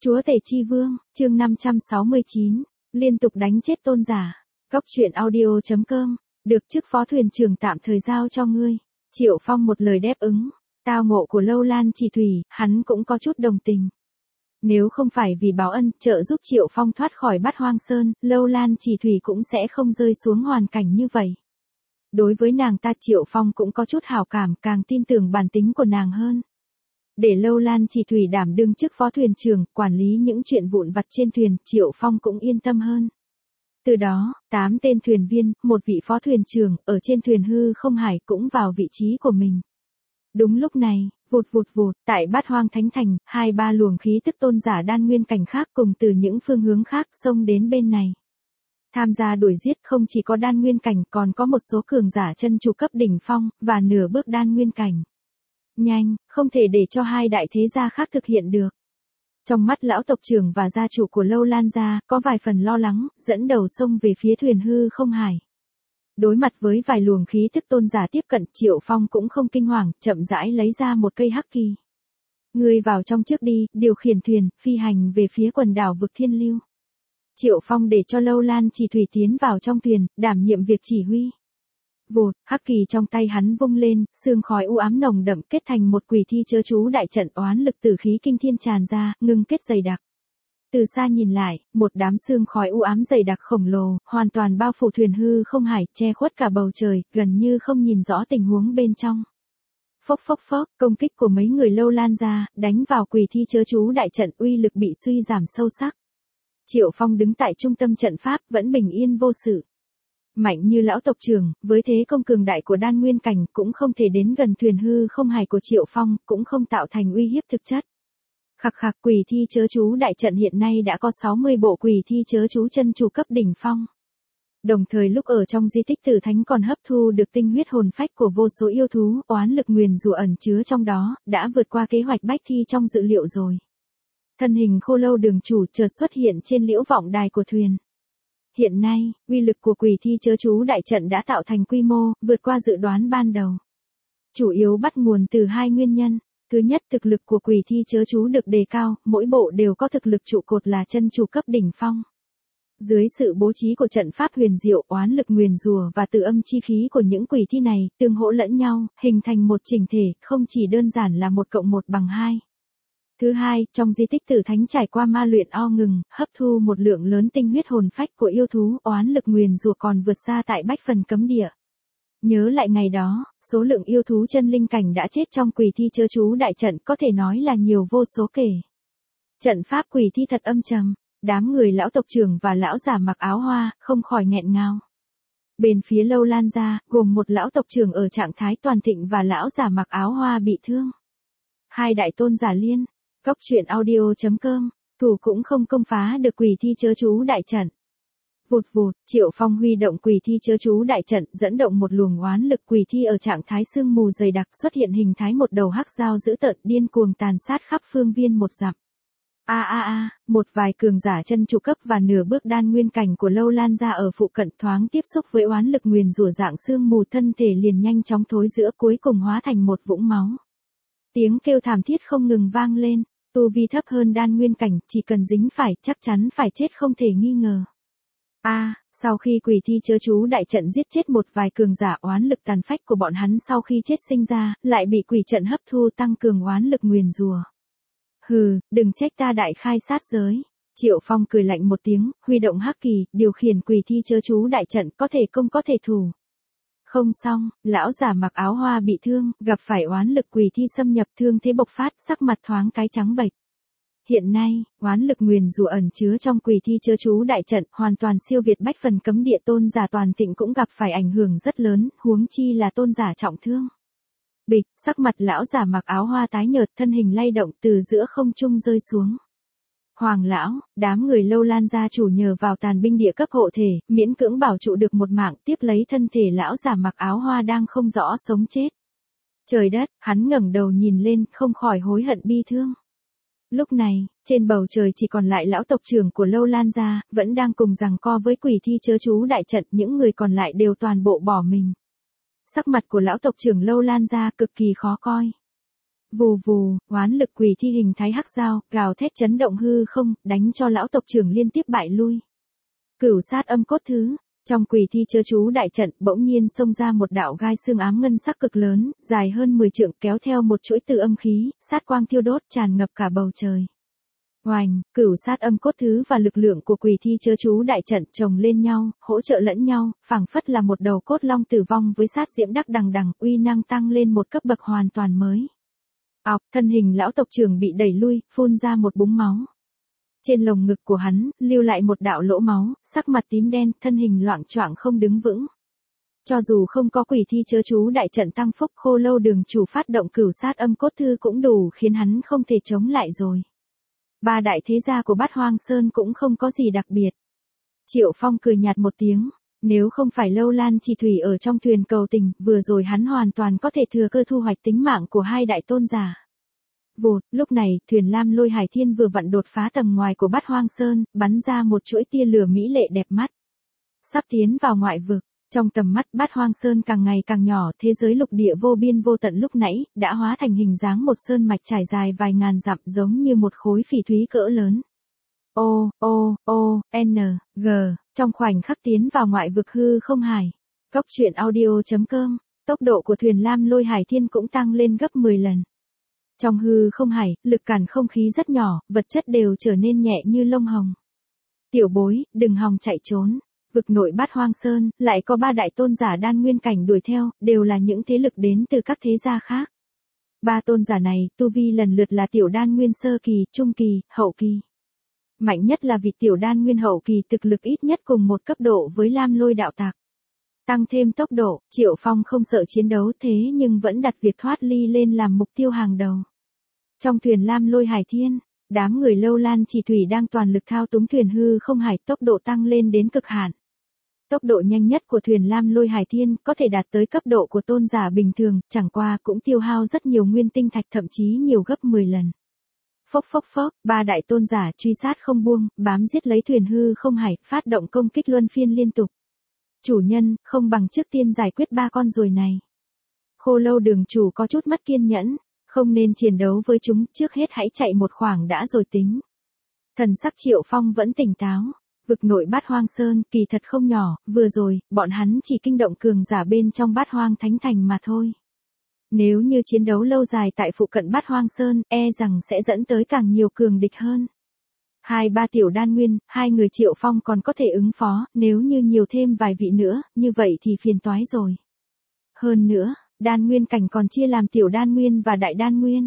Chúa Tể Chi Vương, chương 569, liên tục đánh chết tôn giả. Góc truyện audio.com, được chức phó thuyền trưởng tạm thời giao cho ngươi. Triệu Phong một lời đáp ứng. Tao ngộ của Lâu Lan Chỉ Thủy, hắn cũng có chút đồng tình. Nếu không phải vì báo ân trợ giúp Triệu Phong thoát khỏi Bát Hoang Sơn, Lâu Lan Chỉ Thủy cũng sẽ không rơi xuống hoàn cảnh như vậy. Đối với nàng ta Triệu Phong cũng có chút hảo cảm, càng tin tưởng bản tính của nàng hơn. Để Lâu Lan Chỉ Thủy đảm đương chức phó thuyền trưởng, quản lý những chuyện vụn vặt trên thuyền, Triệu Phong cũng yên tâm hơn. Từ đó, 8 tên thuyền viên, một vị phó thuyền trưởng, ở trên thuyền hư không hải cũng vào vị trí của mình. Đúng lúc này, vụt, tại Bát Hoang Thánh Thành, 2-3 luồng khí tức tôn giả đan nguyên cảnh khác cùng từ những phương hướng khác xông đến bên này. Tham gia đuổi giết không chỉ có đan nguyên cảnh, còn có một số cường giả chân chủ cấp đỉnh phong, và nửa bước đan nguyên cảnh. Nhanh, không thể để cho hai đại thế gia khác thực hiện được. Trong mắt lão tộc trưởng và gia chủ của Lâu Lan gia, có vài phần lo lắng, dẫn đầu xông về phía thuyền hư không hải. Đối mặt với vài luồng khí tức tôn giả tiếp cận, Triệu Phong cũng không kinh hoàng, chậm rãi lấy ra một cây hắc kỳ. Ngươi vào trong trước đi, điều khiển thuyền, phi hành về phía quần đảo vực Thiên Lưu. Triệu Phong để cho Lâu Lan Chỉ Thủy tiến vào trong thuyền, đảm nhiệm việc chỉ huy. Vụt, hắc kỳ trong tay hắn vung lên, sương khói u ám nồng đậm kết thành một quỷ thi chớ chú đại trận, oán lực tử khí kinh thiên tràn ra, ngưng kết dày đặc. Từ xa nhìn lại, một đám sương khói u ám dày đặc khổng lồ, hoàn toàn bao phủ thuyền hư không hải, che khuất cả bầu trời, gần như không nhìn rõ tình huống bên trong. Phốc, công kích của mấy người Lâu Lan gia, đánh vào quỷ thi chớ chú đại trận, uy lực bị suy giảm sâu sắc. Triệu Phong đứng tại trung tâm trận pháp, vẫn bình yên vô sự. Mạnh như lão tộc trưởng, với thế công cường đại của đan nguyên cảnh, cũng không thể đến gần thuyền hư không hải của Triệu Phong, cũng không tạo thành uy hiếp thực chất. Khặc, quỷ thi chớ chú đại trận hiện nay đã có 60 bộ quỷ thi chớ chú chân chủ cấp đỉnh phong. Đồng thời lúc ở trong di tích Tử Thánh còn hấp thu được tinh huyết hồn phách của vô số yêu thú, oán lực nguyền rủa ẩn chứa trong đó, đã vượt qua kế hoạch bách thi trong dự liệu rồi. Thân hình Khô Lâu đường chủ chợt xuất hiện trên liễu vọng đài của thuyền. Hiện nay, uy lực của quỷ thi chớ chú đại trận đã tạo thành quy mô, vượt qua dự đoán ban đầu. Chủ yếu bắt nguồn từ hai nguyên nhân. Thứ nhất, thực lực của quỷ thi chớ chú được đề cao, mỗi bộ đều có thực lực trụ cột là chân chủ cấp đỉnh phong. Dưới sự bố trí của trận pháp huyền diệu, oán lực nguyền rủa và tự âm chi khí của những quỷ thi này, tương hỗ lẫn nhau, hình thành một chỉnh thể, không chỉ đơn giản là 1 + 1 = 2. Thứ hai, trong di tích Tử Thánh trải qua ma luyện o ngừng, hấp thu một lượng lớn tinh huyết hồn phách của yêu thú, oán lực nguyền rủa còn vượt xa tại Bách Phần Cấm Địa. Nhớ lại ngày đó, số lượng yêu thú chân linh cảnh đã chết trong quỷ thi chớ chú đại trận có thể nói là nhiều vô số kể. Trận pháp quỷ thi thật âm trầm, đám người lão tộc trưởng và lão giả mặc áo hoa, không khỏi nghẹn ngào. Bên phía Lâu Lan gia, gồm một lão tộc trưởng ở trạng thái toàn thịnh và lão giả mặc áo hoa bị thương. Hai đại tôn giả liên. Góc truyện audio.com, thủ cũng không công phá được quỷ thi chớ chú đại trận. Vụt, Triệu Phong huy động quỷ thi chớ chú đại trận, dẫn động một luồng oán lực quỷ thi ở trạng thái sương mù dày đặc, xuất hiện hình thái một đầu hắc dao dữ tợn điên cuồng tàn sát khắp phương viên một dặm. Một vài cường giả chân chủ cấp và nửa bước đan nguyên cảnh của Lâu Lan gia ở phụ cận thoáng tiếp xúc với oán lực nguyền rủa dạng sương mù, thân thể liền nhanh chóng thối rữa, cuối cùng hóa thành một vũng máu. Tiếng kêu thảm thiết không ngừng vang lên. Tu vi thấp hơn đan nguyên cảnh, chỉ cần dính phải, chắc chắn phải chết không thể nghi ngờ. Sau khi quỷ thi chớ chú đại trận giết chết một vài cường giả, oán lực tàn phách của bọn hắn sau khi chết sinh ra, lại bị quỷ trận hấp thu tăng cường oán lực nguyền rủa. Hừ, đừng trách ta đại khai sát giới. Triệu Phong cười lạnh một tiếng, huy động hắc kỳ, điều khiển quỷ thi chớ chú đại trận, có thể công có thể thủ. Không xong, lão giả mặc áo hoa bị thương, gặp phải oán lực quỷ thi xâm nhập, thương thế bộc phát, sắc mặt thoáng cái trắng bệch. Hiện nay, oán lực nguyền rủa ẩn chứa trong quỷ thi chớ chú đại trận, hoàn toàn siêu việt Bách Phần Cấm Địa, tôn giả toàn thịnh cũng gặp phải ảnh hưởng rất lớn, huống chi là tôn giả trọng thương. Bịch, sắc mặt lão giả mặc áo hoa tái nhợt, thân hình lay động từ giữa không trung rơi xuống. Hoàng lão, đám người Lâu Lan gia chủ nhờ vào tàn binh địa cấp hộ thể, miễn cưỡng bảo trụ được một mạng, tiếp lấy thân thể lão giả mặc áo hoa đang không rõ sống chết. Trời đất, hắn ngẩng đầu nhìn lên, không khỏi hối hận bi thương. Lúc này, trên bầu trời chỉ còn lại lão tộc trưởng của Lâu Lan gia, vẫn đang cùng giằng co với quỷ thi chớ chú đại trận, những người còn lại đều toàn bộ bỏ mình. Sắc mặt của lão tộc trưởng Lâu Lan gia cực kỳ khó coi. Vù vù, oán lực quỷ thi hình thái hắc dao, gào thét chấn động hư không, đánh cho lão tộc trưởng liên tiếp bại lui. Cửu sát âm cốt thứ, trong quỷ thi chớ chú đại trận, bỗng nhiên xông ra một đạo gai xương ám ngân sắc cực lớn, dài hơn 10 trượng, kéo theo một chuỗi từ âm khí, sát quang thiêu đốt tràn ngập cả bầu trời. Oành, cửu sát âm cốt thứ và lực lượng của quỷ thi chớ chú đại trận chồng lên nhau, hỗ trợ lẫn nhau, phảng phất là một đầu cốt long tử vong với sát diễm đắc đằng đằng, uy năng tăng lên một cấp bậc hoàn toàn mới. Ọc, thân hình lão tộc trưởng bị đẩy lui, phun ra một búng máu. Trên lồng ngực của hắn, lưu lại một đạo lỗ máu, sắc mặt tím đen, thân hình loạng choạng không đứng vững. Cho dù không có quỷ thi chớ chú đại trận tăng phúc, Khô Lâu đường chủ phát động cửu sát âm cốt thư cũng đủ khiến hắn không thể chống lại rồi. Ba đại thế gia của Bát Hoang Sơn cũng không có gì đặc biệt. Triệu Phong cười nhạt một tiếng, nếu không phải Lâu Lan Chỉ Thủy ở trong thuyền cầu tình, vừa rồi hắn hoàn toàn có thể thừa cơ thu hoạch tính mạng của hai đại tôn giả. Vụt, lúc này, thuyền lam lôi hải thiên vừa vặn đột phá tầm ngoài của Bát Hoang Sơn, bắn ra một chuỗi tia lửa mỹ lệ đẹp mắt. Sắp tiến vào ngoại vực, trong tầm mắt Bát Hoang Sơn càng ngày càng nhỏ, thế giới lục địa vô biên vô tận lúc nãy, đã hóa thành hình dáng một sơn mạch trải dài vài ngàn dặm giống như một khối phỉ thúy cỡ lớn. N, G, trong khoảnh khắc tiến vào ngoại vực hư không hải. Cốc truyện audio.com, tốc độ của thuyền lam lôi hải thiên cũng tăng lên gấp 10 lần. Trong hư không hải, lực cản không khí rất nhỏ, vật chất đều trở nên nhẹ như lông hồng. Tiểu bối, đừng hòng chạy trốn. Vực nội Bát Hoang Sơn, lại có ba đại tôn giả đan nguyên cảnh đuổi theo, đều là những thế lực đến từ các thế gia khác. Ba tôn giả này, tu vi lần lượt là tiểu đan nguyên sơ kỳ, trung kỳ, hậu kỳ. Mạnh nhất là vị tiểu đan nguyên hậu kỳ thực lực ít nhất cùng một cấp độ với lam lôi đạo tặc. Tăng thêm tốc độ, Triệu Phong không sợ chiến đấu thế nhưng vẫn đặt việc thoát ly lên làm mục tiêu hàng đầu. Trong thuyền lam lôi hải thiên, đám người Lâu Lan Chỉ Thủy đang toàn lực thao túng thuyền hư không hải, tốc độ tăng lên đến cực hạn. Tốc độ nhanh nhất của thuyền lam lôi hải thiên có thể đạt tới cấp độ của tôn giả bình thường, chẳng qua cũng tiêu hao rất nhiều nguyên tinh thạch, thậm chí nhiều gấp 10 lần. Phốc phốc phốc, ba đại tôn giả truy sát không buông, bám giết lấy thuyền hư không hải, phát động công kích luân phiên liên tục. Chủ nhân, không bằng trước tiên giải quyết ba con ruồi này. Khô Lâu đường chủ có chút mất kiên nhẫn, không nên chiến đấu với chúng, trước hết hãy chạy một khoảng đã rồi tính. Thần sắc Triệu Phong vẫn tỉnh táo. Vực nội Bát Hoang Sơn kỳ thật không nhỏ, vừa rồi, bọn hắn chỉ kinh động cường giả bên trong Bát Hoang Thánh Thành mà thôi. Nếu như chiến đấu lâu dài tại phụ cận Bát Hoang Sơn, e rằng sẽ dẫn tới càng nhiều cường địch hơn. 2-3 tiểu đan nguyên, hai người Triệu Phong còn có thể ứng phó, nếu như nhiều thêm vài vị nữa, như vậy thì phiền toái rồi. Hơn nữa, đan nguyên cảnh còn chia làm tiểu đan nguyên và đại đan nguyên.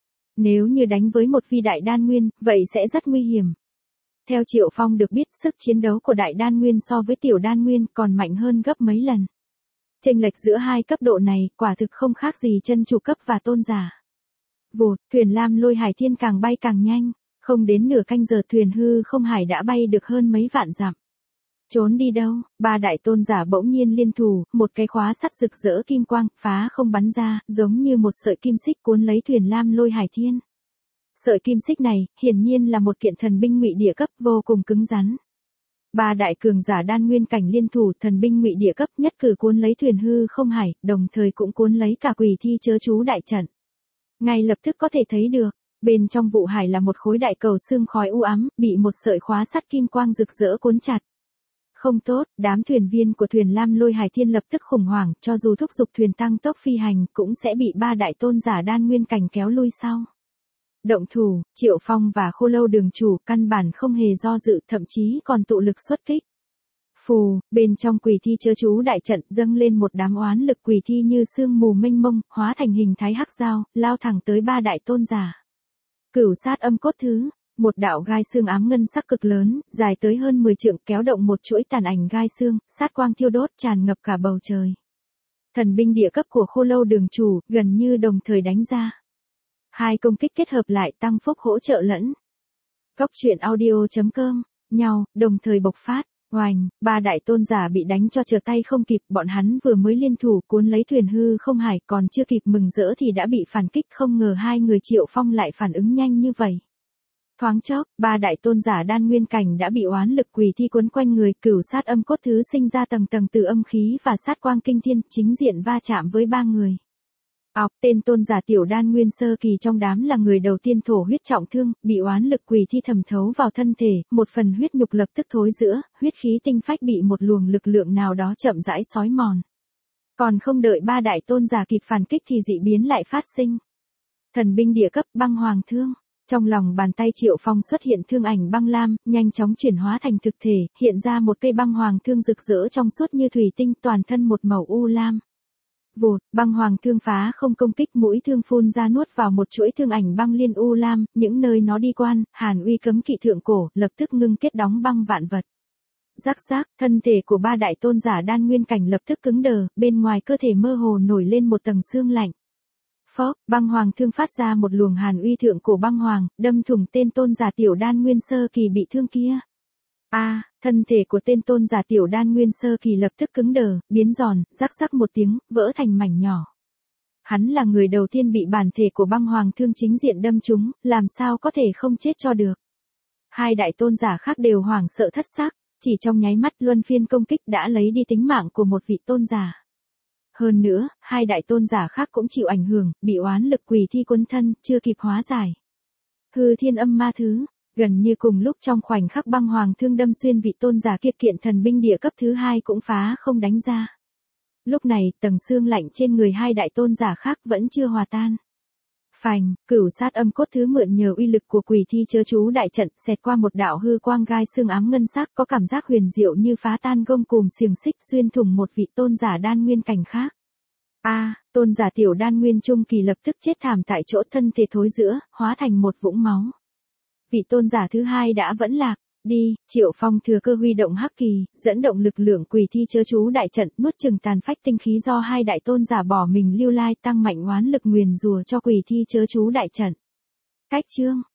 Nếu như đánh với một vị đại đan nguyên, vậy sẽ rất nguy hiểm. Theo Triệu Phong được biết, sức chiến đấu của đại đan nguyên so với tiểu đan nguyên còn mạnh hơn gấp mấy lần. Chênh lệch giữa hai cấp độ này, quả thực không khác gì chân chủ cấp và tôn giả. Vụt, thuyền lam lôi hải thiên càng bay càng nhanh, không đến nửa canh giờ thuyền hư không hải đã bay được hơn mấy vạn dặm. Trốn đi đâu, ba đại tôn giả bỗng nhiên liên thủ, một cái khóa sắt rực rỡ kim quang, phá không bắn ra, giống như một sợi kim xích cuốn lấy thuyền lam lôi hải thiên. Sợi kim xích này, hiển nhiên là một kiện thần binh ngụy địa cấp vô cùng cứng rắn. Ba đại cường giả đan nguyên cảnh liên thủ, thần binh ngụy địa cấp nhất cử cuốn lấy thuyền hư không hải, đồng thời cũng cuốn lấy cả quỷ thi chớ chú đại trận. Ngay lập tức có thể thấy được, bên trong vụ hải là một khối đại cầu xương khói u ám, bị một sợi khóa sắt kim quang rực rỡ cuốn chặt. Không tốt, đám thuyền viên của thuyền lam lôi hải thiên lập tức khủng hoảng, cho dù thúc giục thuyền tăng tốc phi hành, cũng sẽ bị ba đại tôn giả đan nguyên cảnh kéo lui sau. Động thủ, Triệu Phong và Khô Lâu đường chủ căn bản không hề do dự, thậm chí còn tụ lực xuất kích. Phù, bên trong quỷ thi chớ chú đại trận dâng lên một đám oán lực quỷ thi như sương mù mênh mông, hóa thành hình thái hắc dao, lao thẳng tới ba đại tôn giả. Cửu sát âm cốt thứ, một đạo gai xương ám ngân sắc cực lớn, dài tới hơn 10 trượng, kéo động một chuỗi tàn ảnh gai xương, sát quang thiêu đốt tràn ngập cả bầu trời. Thần binh địa cấp của Khô Lâu đường chủ gần như đồng thời đánh ra. Hai công kích kết hợp lại, tăng phúc hỗ trợ lẫn. Cốc truyện audio.com, nhau, đồng thời bộc phát. Oành, ba đại tôn giả bị đánh cho trở tay không kịp, bọn hắn vừa mới liên thủ cuốn lấy thuyền hư không hải, còn chưa kịp mừng rỡ thì đã bị phản kích, không ngờ hai người Triệu Phong lại phản ứng nhanh như vậy. Thoáng chốc, ba đại tôn giả đan nguyên cảnh đã bị oán lực quỷ thi cuốn quanh người, cửu sát âm cốt thứ sinh ra tầng tầng từ âm khí và sát quang kinh thiên, chính diện va chạm với ba người. Tên tôn giả tiểu đan nguyên sơ kỳ trong đám là người đầu tiên thổ huyết trọng thương, bị oán lực quỷ thi thẩm thấu vào thân thể, một phần huyết nhục lập tức thối rữa, huyết khí tinh phách bị một luồng lực lượng nào đó chậm rãi xói mòn. Còn không đợi ba đại tôn giả kịp phản kích thì dị biến lại phát sinh. Thần binh địa cấp băng hoàng thương. Trong lòng bàn tay Triệu Phong xuất hiện thương ảnh băng lam, nhanh chóng chuyển hóa thành thực thể, hiện ra một cây băng hoàng thương rực rỡ trong suốt như thủy tinh, toàn thân một màu u lam. Vụt, băng hoàng thương phá không công kích, mũi thương phun ra nuốt vào một chuỗi thương ảnh băng liên u lam, những nơi nó đi quan, hàn uy cấm kỵ thượng cổ, lập tức ngưng kết đóng băng vạn vật. Rắc rác, thân thể của ba đại tôn giả đan nguyên cảnh lập tức cứng đờ, bên ngoài cơ thể mơ hồ nổi lên một tầng xương lạnh. Phốc, băng hoàng thương phát ra một luồng hàn uy thượng cổ băng hoàng, đâm thủng tên tôn giả tiểu đan nguyên sơ kỳ bị thương kia. Thân thể của tên tôn giả tiểu đan nguyên sơ kỳ lập tức cứng đờ, biến giòn, rắc rắc một tiếng, vỡ thành mảnh nhỏ. Hắn là người đầu tiên bị bản thể của băng hoàng thương chính diện đâm trúng, làm sao có thể không chết cho được. Hai đại tôn giả khác đều hoảng sợ thất xác, chỉ trong nháy mắt luân phiên công kích đã lấy đi tính mạng của một vị tôn giả. Hơn nữa, hai đại tôn giả khác cũng chịu ảnh hưởng, bị oán lực quỷ thi cuốn thân, chưa kịp hóa giải. Hư thiên âm ma thứ, gần như cùng lúc trong khoảnh khắc băng hoàng thương đâm xuyên vị tôn giả kia, kiện thần binh địa cấp thứ hai cũng phá không đánh ra. Lúc này, tầng xương lạnh trên người hai đại tôn giả khác vẫn chưa hòa tan. Phành, cửu sát âm cốt thứ mượn nhờ uy lực của quỷ thi chớ chú đại trận, xẹt qua một đạo hư quang gai xương ám ngân sắc, có cảm giác huyền diệu như phá tan gông cùm xiềng xích, xuyên thủng một vị tôn giả đan nguyên cảnh khác. Tôn giả tiểu đan nguyên trung kỳ lập tức chết thảm tại chỗ, thân thể thối rữa, hóa thành một vũng máu. Vị tôn giả thứ hai đã vẫn lạc. Đi, Triệu Phong thừa cơ huy động hắc kỳ, dẫn động lực lượng quỷ thi chớ chú đại trận, nuốt chửng tàn phách tinh khí do hai đại tôn giả bỏ mình lưu lai, tăng mạnh oán lực nguyền rủa cho quỷ thi chớ chú đại trận. Cách chương